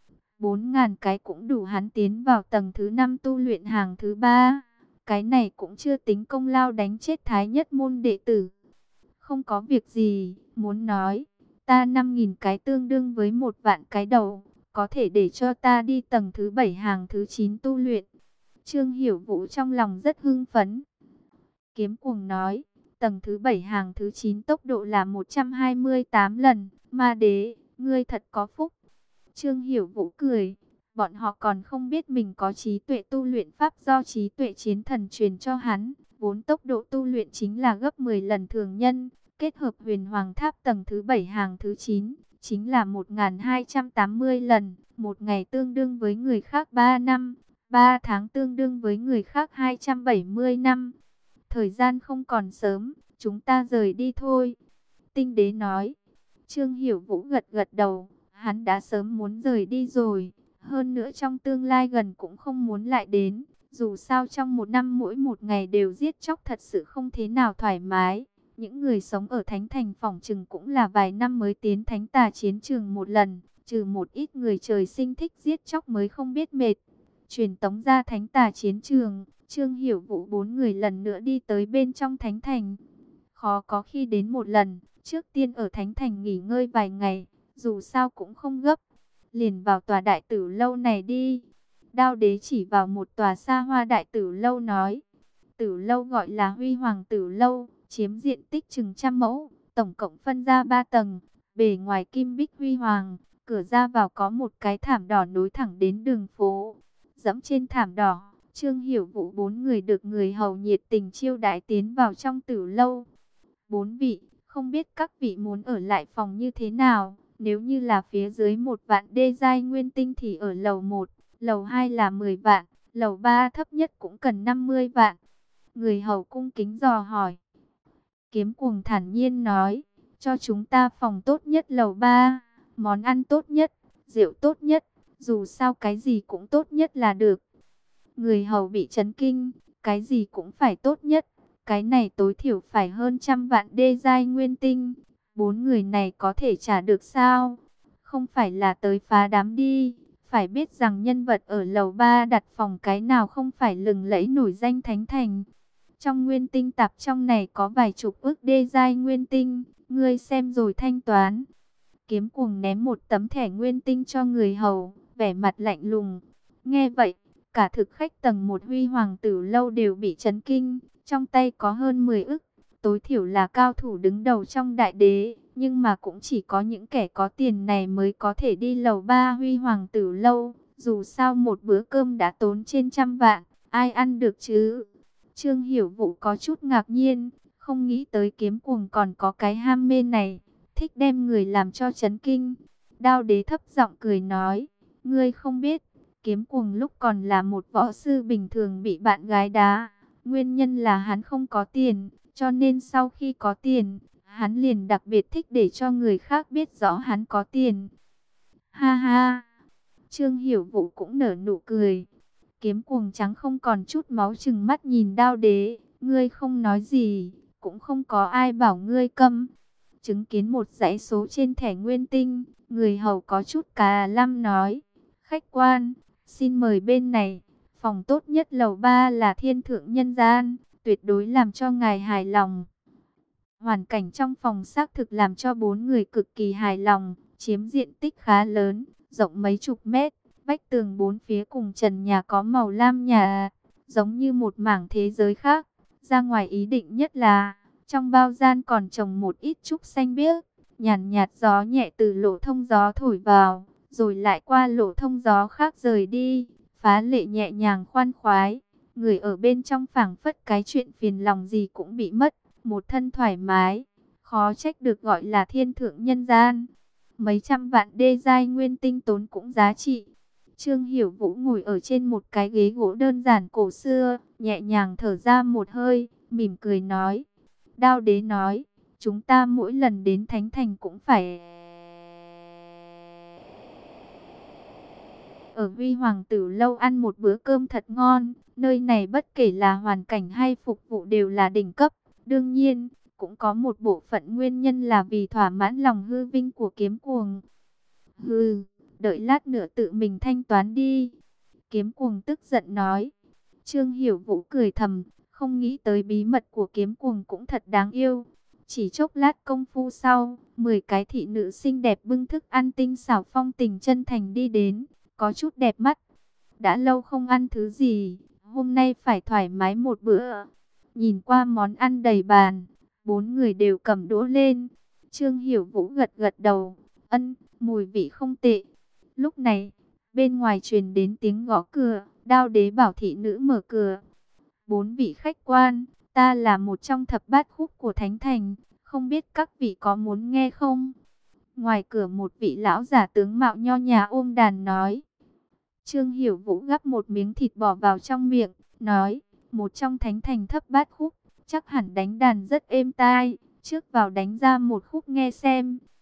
Bốn ngàn cái cũng đủ hắn tiến vào tầng thứ năm tu luyện hàng thứ ba. Cái này cũng chưa tính công lao đánh chết thái nhất môn đệ tử. Không có việc gì, muốn nói, ta năm nghìn cái tương đương với một vạn cái đầu, có thể để cho ta đi tầng thứ bảy hàng thứ chín tu luyện. Trương Hiểu Vũ trong lòng rất hưng phấn. Kiếm Cuồng nói, tầng thứ bảy hàng thứ chín tốc độ là một trăm hai mươi tám lần, ma đế, ngươi thật có phúc. Trương Hiểu Vũ cười, bọn họ còn không biết mình có trí tuệ tu luyện pháp do trí tuệ chiến thần truyền cho hắn, vốn tốc độ tu luyện chính là gấp mười lần thường nhân, kết hợp huyền hoàng tháp tầng thứ bảy hàng thứ chín, chính là một nghìn hai trăm tám mươi lần, một ngày tương đương với người khác ba năm, ba tháng tương đương với người khác hai trăm bảy mươi năm. Thời gian không còn sớm, chúng ta rời đi thôi. Tinh đế nói. Trương Hiểu Vũ gật gật đầu. hắn đã sớm muốn rời đi rồi. Hơn nữa trong tương lai gần cũng không muốn lại đến. Dù sao trong một năm mỗi một ngày đều giết chóc thật sự không thế nào thoải mái. Những người sống ở Thánh Thành phỏng chừng cũng là vài năm mới tiến Thánh Tà chiến trường một lần. Trừ một ít người trời sinh thích giết chóc mới không biết mệt. Truyền tống ra Thánh Tà chiến trường, Trương Hiểu Vũ bốn người lần nữa đi tới bên trong Thánh Thành. Khó có khi đến một lần, trước tiên ở Thánh Thành nghỉ ngơi vài ngày, dù sao cũng không gấp. Liền vào tòa đại tử lâu này đi. Đao Đế chỉ vào một tòa xa hoa đại tử lâu nói. Tử lâu gọi là Huy Hoàng Tử Lâu, chiếm diện tích chừng trăm mẫu, tổng cộng phân ra ba tầng. Bề ngoài kim bích huy hoàng, cửa ra vào có một cái thảm đỏ nối thẳng đến đường phố. Dẫm trên thảm đỏ, Trương Hiểu Vũ bốn người được người hầu nhiệt tình chiêu đãi tiến vào trong tử lâu. Bốn vị, không biết các vị muốn ở lại phòng như thế nào? Nếu như là phía dưới một vạn đê giai nguyên tinh thì ở lầu một, lầu hai là mười vạn, lầu ba thấp nhất cũng cần năm mươi vạn. Người hầu cung kính dò hỏi. Kiếm Cuồng thản nhiên nói, cho chúng ta phòng tốt nhất lầu ba, món ăn tốt nhất, rượu tốt nhất, dù sao cái gì cũng tốt nhất là được. Người hầu bị chấn kinh, cái gì cũng phải tốt nhất, cái này tối thiểu phải hơn trăm vạn đê giai nguyên tinh, bốn người này có thể trả được sao? Không phải là tới phá đám đi, phải biết rằng nhân vật ở lầu ba đặt phòng cái nào không phải lừng lẫy nổi danh Thánh Thành. Trong nguyên tinh tạp trong này có vài chục ức đê giai nguyên tinh, ngươi xem rồi thanh toán. Kiếm Cuồng ném một tấm thẻ nguyên tinh cho người hầu, vẻ mặt lạnh lùng. Nghe vậy, cả thực khách tầng một Huy Hoàng Tử Lâu đều bị chấn kinh, trong tay có hơn mười ức, tối thiểu là cao thủ đứng đầu trong đại đế, nhưng mà cũng chỉ có những kẻ có tiền này mới có thể đi lầu ba Huy Hoàng Tử Lâu, dù sao một bữa cơm đã tốn trên trăm vạn, ai ăn được chứ? Trương Hiểu Vũ có chút ngạc nhiên, không nghĩ tới Kiếm Cuồng còn có cái ham mê này, thích đem người làm cho chấn kinh. Đao Đế thấp giọng cười nói, ngươi không biết, Kiếm Cuồng lúc còn là một võ sư bình thường bị bạn gái đá, nguyên nhân là hắn không có tiền, cho nên sau khi có tiền, hắn liền đặc biệt thích để cho người khác biết rõ hắn có tiền. Ha ha, Trương Hiểu Vũ cũng nở nụ cười. Kiếm Cuồng trắng không còn chút máu chừng mắt nhìn Đao Đế, ngươi không nói gì, cũng không có ai bảo ngươi câm. Chứng kiến một dãy số trên thẻ nguyên tinh, người hầu có chút cà lăm nói, khách quan, xin mời bên này, phòng tốt nhất lầu ba là thiên thượng nhân gian, tuyệt đối làm cho ngài hài lòng. Hoàn cảnh trong phòng xác thực làm cho bốn người cực kỳ hài lòng, chiếm diện tích khá lớn, rộng mấy chục mét. Vách tường bốn phía cùng trần nhà có màu lam nhà, giống như một mảng thế giới khác. Ra ngoài ý định nhất là, trong bao gian còn trồng một ít trúc xanh biếc, nhàn nhạt gió nhẹ từ lỗ thông gió thổi vào, rồi lại qua lỗ thông gió khác rời đi, phá lệ nhẹ nhàng khoan khoái. Người ở bên trong phảng phất cái chuyện phiền lòng gì cũng bị mất, một thân thoải mái, khó trách được gọi là thiên thượng nhân gian. Mấy trăm vạn đê giai nguyên tinh tốn cũng giá trị. Trương Hiểu Vũ ngồi ở trên một cái ghế gỗ đơn giản cổ xưa, nhẹ nhàng thở ra một hơi, mỉm cười nói. Đao Đế nói, chúng ta mỗi lần đến Thánh Thành cũng phải ở Huy Hoàng Tử Lâu ăn một bữa cơm thật ngon. Nơi này bất kể là hoàn cảnh hay phục vụ đều là đỉnh cấp. Đương nhiên, cũng có một bộ phận nguyên nhân là vì thỏa mãn lòng hư vinh của Kiếm Cuồng. Hừ, đợi lát nữa tự mình thanh toán đi. Kiếm Cuồng tức giận nói. Trương Hiểu Vũ cười thầm, không nghĩ tới bí mật của Kiếm Cuồng cũng thật đáng yêu. Chỉ chốc lát công phu sau, mười cái thị nữ xinh đẹp bưng thức ăn tinh xảo phong tình chân thành đi đến, có chút đẹp mắt. Đã lâu không ăn thứ gì, hôm nay phải thoải mái một bữa. Nhìn qua món ăn đầy bàn, bốn người đều cầm đũa lên. Trương Hiểu Vũ gật gật đầu, ân, mùi vị không tệ. Lúc này, bên ngoài truyền đến tiếng gõ cửa, Đao Đế bảo thị nữ mở cửa. Bốn vị khách quan, ta là một trong thập bát khúc của Thánh Thành, không biết các vị có muốn nghe không? Ngoài cửa một vị lão giả tướng mạo nho nhã ôm đàn nói. Trương Hiểu Vũ gắp một miếng thịt bỏ vào trong miệng, nói, một trong Thánh Thành thập bát khúc, chắc hẳn đánh đàn rất êm tai, trước vào đánh ra một khúc nghe xem.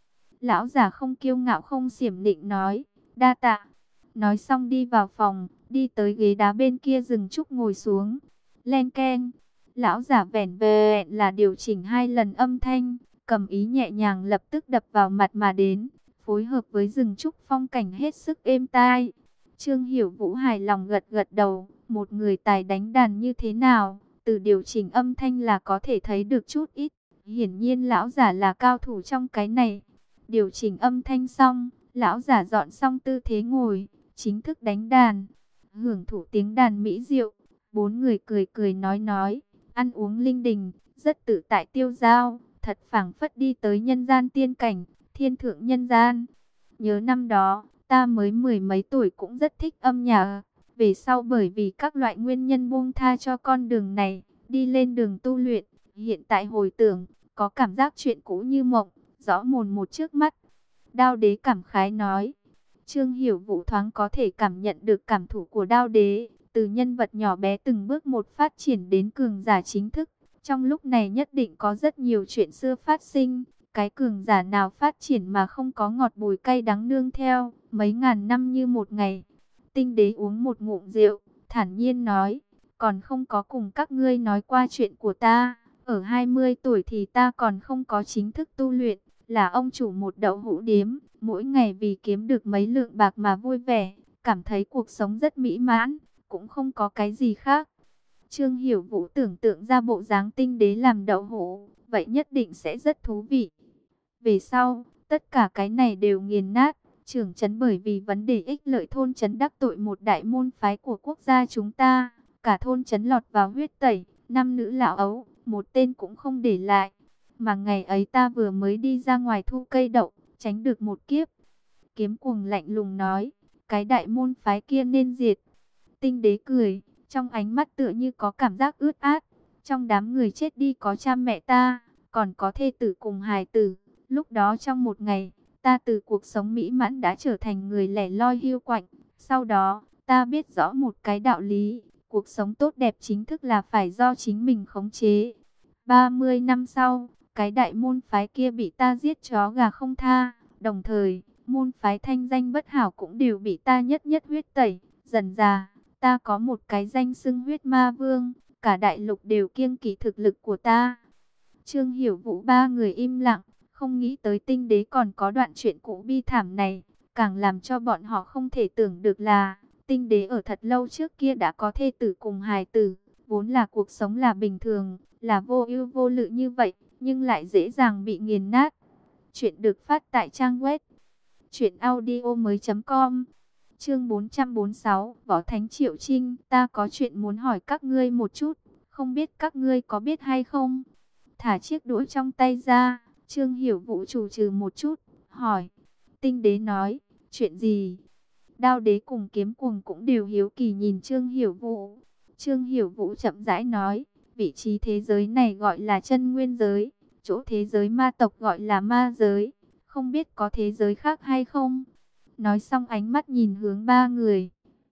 Lão giả không kiêu ngạo không xiểm nịnh nói, đa tạ. Nói xong đi vào phòng, đi tới ghế đá bên kia rừng trúc ngồi xuống. Len keng, lão giả vẻn vẹn là điều chỉnh hai lần âm thanh, cầm ý nhẹ nhàng lập tức đập vào mặt mà đến, phối hợp với rừng trúc phong cảnh hết sức êm tai. Trương Hiểu Vũ hài lòng gật gật đầu, một người tài đánh đàn như thế nào, từ điều chỉnh âm thanh là có thể thấy được chút ít. Hiển nhiên lão giả là cao thủ trong cái này. Điều chỉnh âm thanh xong, lão giả dọn xong tư thế ngồi, chính thức đánh đàn, hưởng thụ tiếng đàn mỹ diệu. Bốn người cười cười nói nói, ăn uống linh đình, rất tự tại tiêu dao, thật phảng phất đi tới nhân gian tiên cảnh, thiên thượng nhân gian. Nhớ năm đó, ta mới mười mấy tuổi cũng rất thích âm nhạc, về sau bởi vì các loại nguyên nhân buông tha cho con đường này, đi lên đường tu luyện. Hiện tại hồi tưởng, có cảm giác chuyện cũ như mộng, rõ mồn một trước mắt. Đao đế cảm khái nói. Trương Hiểu Vũ thoáng có thể cảm nhận được cảm thủ của Đao đế, từ nhân vật nhỏ bé từng bước một phát triển đến cường giả chính thức. Trong lúc này nhất định có rất nhiều chuyện xưa phát sinh, cái cường giả nào phát triển mà không có ngọt bùi cay đắng nương theo, mấy ngàn năm như một ngày. Tinh đế uống một ngụm rượu, thản nhiên nói, còn không có cùng các ngươi nói qua chuyện của ta. Ở hai mươi tuổi thì ta còn không có chính thức tu luyện, là ông chủ một đậu hũ điếm, mỗi ngày vì kiếm được mấy lượng bạc mà vui vẻ, cảm thấy cuộc sống rất mỹ mãn, cũng không có cái gì khác. Trương Hiểu Vũ tưởng tượng ra bộ dáng tinh đế làm đậu hũ, vậy nhất định sẽ rất thú vị. Về sau, tất cả cái này đều nghiền nát. Trưởng trấn bởi vì vấn đề ích lợi thôn trấn đắc tội một đại môn phái của quốc gia chúng ta, cả thôn trấn lọt vào huyết tẩy, năm nữ lão ấu, một tên cũng không để lại. Mà ngày ấy ta vừa mới đi ra ngoài thu cây đậu, tránh được một kiếp. Kiếm Cuồng lạnh lùng nói, cái đại môn phái kia nên diệt. Tinh đế cười, trong ánh mắt tựa như có cảm giác ướt át. Trong đám người chết đi có cha mẹ ta, còn có thê tử cùng hài tử. Lúc đó trong một ngày, ta từ cuộc sống mỹ mãn đã trở thành người lẻ loi hiu quạnh. Sau đó, ta biết rõ một cái đạo lý, cuộc sống tốt đẹp chính thức là phải do chính mình khống chế. ba mươi năm sau, cái đại môn phái kia bị ta giết chó gà không tha. Đồng thời, môn phái thanh danh bất hảo cũng đều bị ta nhất nhất huyết tẩy. Dần dà, ta có một cái danh xưng huyết ma vương, cả đại lục đều kiêng kỵ thực lực của ta. Trương Hiểu Vũ ba người im lặng, không nghĩ tới tinh đế còn có đoạn chuyện cũ bi thảm này. Càng làm cho bọn họ không thể tưởng được là, tinh đế ở thật lâu trước kia đã có thê tử cùng hài tử. Vốn là cuộc sống là bình thường, là vô ưu vô lự như vậy, nhưng lại dễ dàng bị nghiền nát. Chuyện được phát tại trang web truyện audio mới chấm com. Chương bốn trăm bốn mươi sáu, Võ Thánh Triệu Trinh, ta có chuyện muốn hỏi các ngươi một chút, không biết các ngươi có biết hay không? Thả chiếc đũa trong tay ra, Trương Hiểu Vũ chủ trừ một chút, hỏi. Tinh đế nói, chuyện gì? Đao đế cùng Kiếm Cuồng cũng đều hiếu kỳ nhìn Trương Hiểu Vũ. Trương Hiểu Vũ chậm rãi nói, vị trí thế giới này gọi là chân nguyên giới, chỗ thế giới ma tộc gọi là ma giới, không biết có thế giới khác hay không? Nói xong ánh mắt nhìn hướng ba người.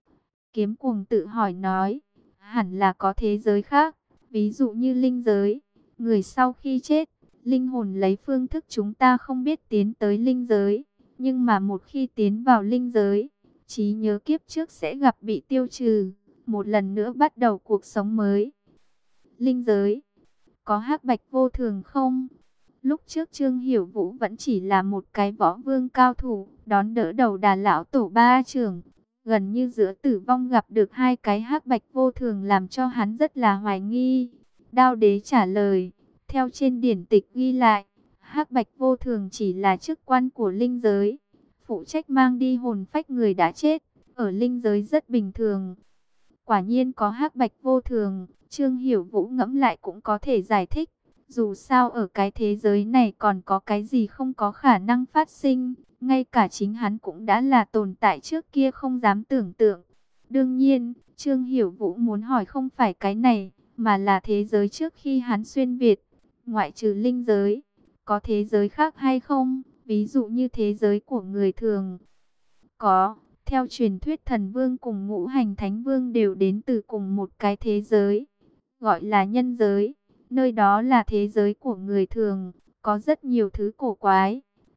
Kiếm Cuồng tự hỏi nói, hẳn là có thế giới khác, ví dụ như linh giới, người sau khi chết, linh hồn lấy phương thức chúng ta không biết tiến tới linh giới, nhưng mà một khi tiến vào linh giới, trí nhớ kiếp trước sẽ gặp bị tiêu trừ, một lần nữa bắt đầu cuộc sống mới. Linh giới, có hắc bạch vô thường không? Lúc trước Trương Hiểu Vũ vẫn chỉ là một cái võ vương cao thủ, đón đỡ đầu đà lão tổ ba trưởng. Gần như giữa tử vong gặp được hai cái hắc bạch vô thường làm cho hắn rất là hoài nghi. Đao đế trả lời, theo trên điển tịch ghi lại, hắc bạch vô thường chỉ là chức quan của linh giới, phụ trách mang đi hồn phách người đã chết, ở linh giới rất bình thường. Quả nhiên có hắc bạch vô thường, Trương Hiểu Vũ ngẫm lại cũng có thể giải thích. Dù sao ở cái thế giới này còn có cái gì không có khả năng phát sinh, ngay cả chính hắn cũng đã là tồn tại trước kia không dám tưởng tượng. Đương nhiên, Trương Hiểu Vũ muốn hỏi không phải cái này, mà là thế giới trước khi hắn xuyên Việt, ngoại trừ linh giới, có thế giới khác hay không, ví dụ như thế giới của người thường. Có, theo truyền thuyết thần vương cùng ngũ hành thánh vương đều đến từ cùng một cái thế giới, gọi là nhân giới. Nơi đó là thế giới của người thường, có rất nhiều thứ cổ quái,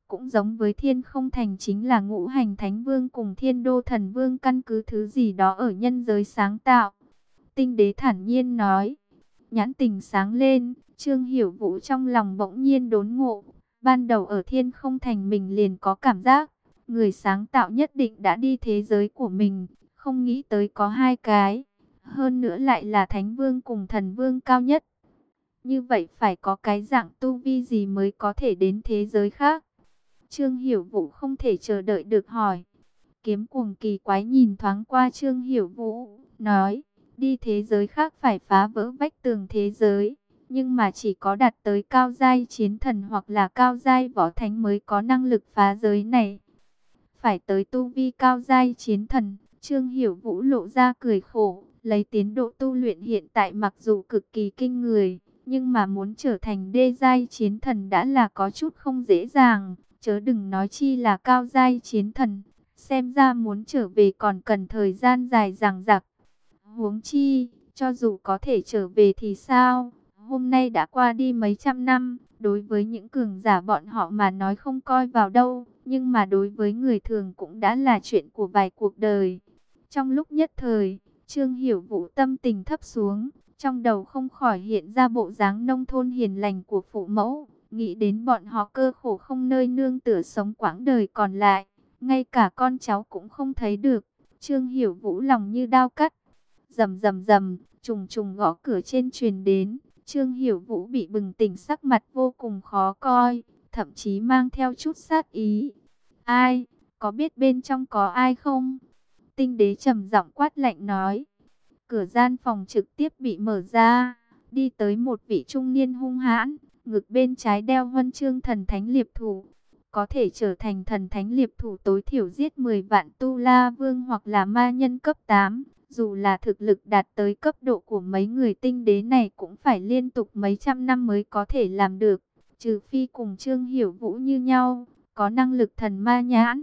cũng giống với Thiên Không Thành, chính là Ngũ Hành Thánh Vương cùng Thiên Đô Thần Vương căn cứ thứ gì đó ở nhân giới sáng tạo. Tinh đế thản nhiên nói. Nhãn tình sáng lên, Trương Hiểu Vũ trong lòng bỗng nhiên đốn ngộ. Ban đầu ở Thiên Không Thành mình liền có cảm giác, người sáng tạo nhất định đã đi thế giới của mình, không nghĩ tới có hai cái. Hơn nữa lại là Thánh Vương cùng Thần Vương cao nhất. Như vậy phải có cái dạng tu vi gì mới có thể đến thế giới khác? Trương Hiểu Vũ không thể chờ đợi được hỏi. Kiếm Cuồng kỳ quái nhìn thoáng qua Trương Hiểu Vũ, nói, đi thế giới khác phải phá vỡ vách tường thế giới, nhưng mà chỉ có đạt tới cao giai chiến thần hoặc là cao giai võ thánh mới có năng lực phá giới này. Phải tới tu vi cao giai chiến thần, Trương Hiểu Vũ lộ ra cười khổ, lấy tiến độ tu luyện hiện tại mặc dù cực kỳ kinh người, nhưng mà muốn trở thành đê giai chiến thần đã là có chút không dễ dàng, chớ đừng nói chi là cao giai chiến thần, xem ra muốn trở về còn cần thời gian dài dằng dặc. Huống chi, cho dù có thể trở về thì sao? Hôm nay đã qua đi mấy trăm năm, đối với những cường giả bọn họ mà nói không coi vào đâu, nhưng mà đối với người thường cũng đã là chuyện của vài cuộc đời. Trong lúc nhất thời, Trương Hiểu Vũ tâm tình thấp xuống, trong đầu không khỏi hiện ra bộ dáng nông thôn hiền lành của phụ mẫu, nghĩ đến bọn họ cơ khổ không nơi nương tựa sống quãng đời còn lại, ngay cả con cháu cũng không thấy được. Trương Hiểu Vũ lòng như đao cắt. Rầm rầm rầm, trùng trùng gõ cửa trên truyền đến, Trương Hiểu Vũ bị bừng tỉnh, sắc mặt vô cùng khó coi, thậm chí mang theo chút sát ý. Ai, có biết bên trong có ai không? Tinh đế trầm giọng quát lạnh nói. Cửa gian phòng trực tiếp bị mở ra, đi tới một vị trung niên hung hãn, ngực bên trái đeo huân chương thần thánh liệp thủ. Có thể trở thành thần thánh liệp thủ tối thiểu giết mười vạn tu la vương hoặc là ma nhân cấp tám. Dù là thực lực đạt tới cấp độ của mấy người tinh đế này cũng phải liên tục mấy trăm năm mới có thể làm được. Trừ phi cùng Trương Hiểu Vũ như nhau, có năng lực thần ma nhãn.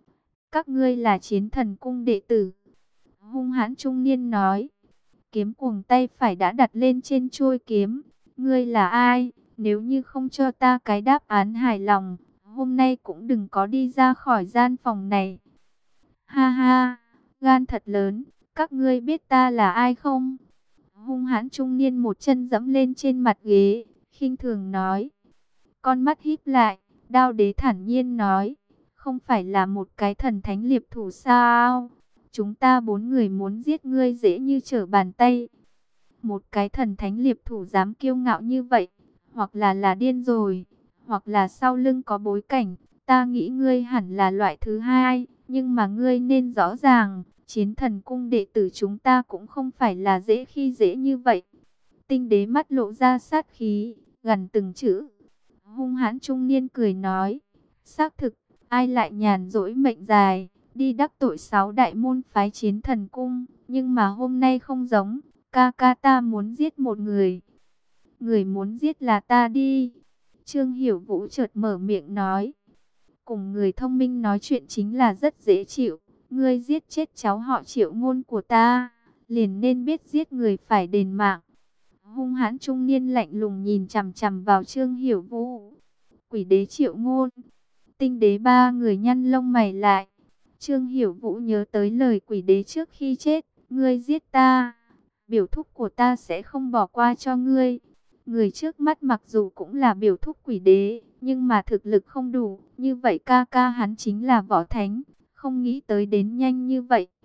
Các ngươi là Chiến Thần Cung đệ tử. Hung hãn trung niên nói. Kiếm Cuồng tay phải đã đặt lên trên chuôi kiếm. Ngươi là ai? Nếu như không cho ta cái đáp án hài lòng, hôm nay cũng đừng có đi ra khỏi gian phòng này. Ha ha, gan thật lớn. Các ngươi biết ta là ai không? Hung hãn trung niên một chân dẫm lên trên mặt ghế, khinh thường nói. Con mắt híp lại, Đao đế thản nhiên nói. Không phải là một cái thần thánh liệp thủ sao? Chúng ta bốn người muốn giết ngươi dễ như trở bàn tay. Một cái thần thánh liệp thủ dám kiêu ngạo như vậy, hoặc là là điên rồi, hoặc là sau lưng có bối cảnh. Ta nghĩ ngươi hẳn là loại thứ hai, nhưng mà ngươi nên rõ ràng, Chiến Thần Cung đệ tử chúng ta cũng không phải là dễ khi dễ như vậy. Tinh đế mắt lộ ra sát khí, gần từng chữ. Hung hãn trung niên cười nói, xác thực, ai lại nhàn rỗi mệnh dài, đi đắc tội sáu đại môn phái Chiến Thần Cung, nhưng mà hôm nay không giống, ca ca ta muốn giết một người. Người muốn giết là ta đi. Trương Hiểu Vũ chợt mở miệng nói, cùng người thông minh nói chuyện chính là rất dễ chịu. Ngươi giết chết cháu họ Triệu ngôn của ta, liền nên biết giết người phải đền mạng. Hung hãn trung niên lạnh lùng nhìn chằm chằm vào Trương Hiểu Vũ. Quỷ đế Triệu ngôn, tinh đế ba người nhăn lông mày lại. Trương Hiểu Vũ nhớ tới lời quỷ đế trước khi chết. Ngươi giết ta, biểu thúc của ta sẽ không bỏ qua cho ngươi. Người trước mắt mặc dù cũng là biểu thúc quỷ đế, nhưng mà thực lực không đủ. Như vậy ca ca hắn chính là võ thánh. Không nghĩ tới đến nhanh như vậy.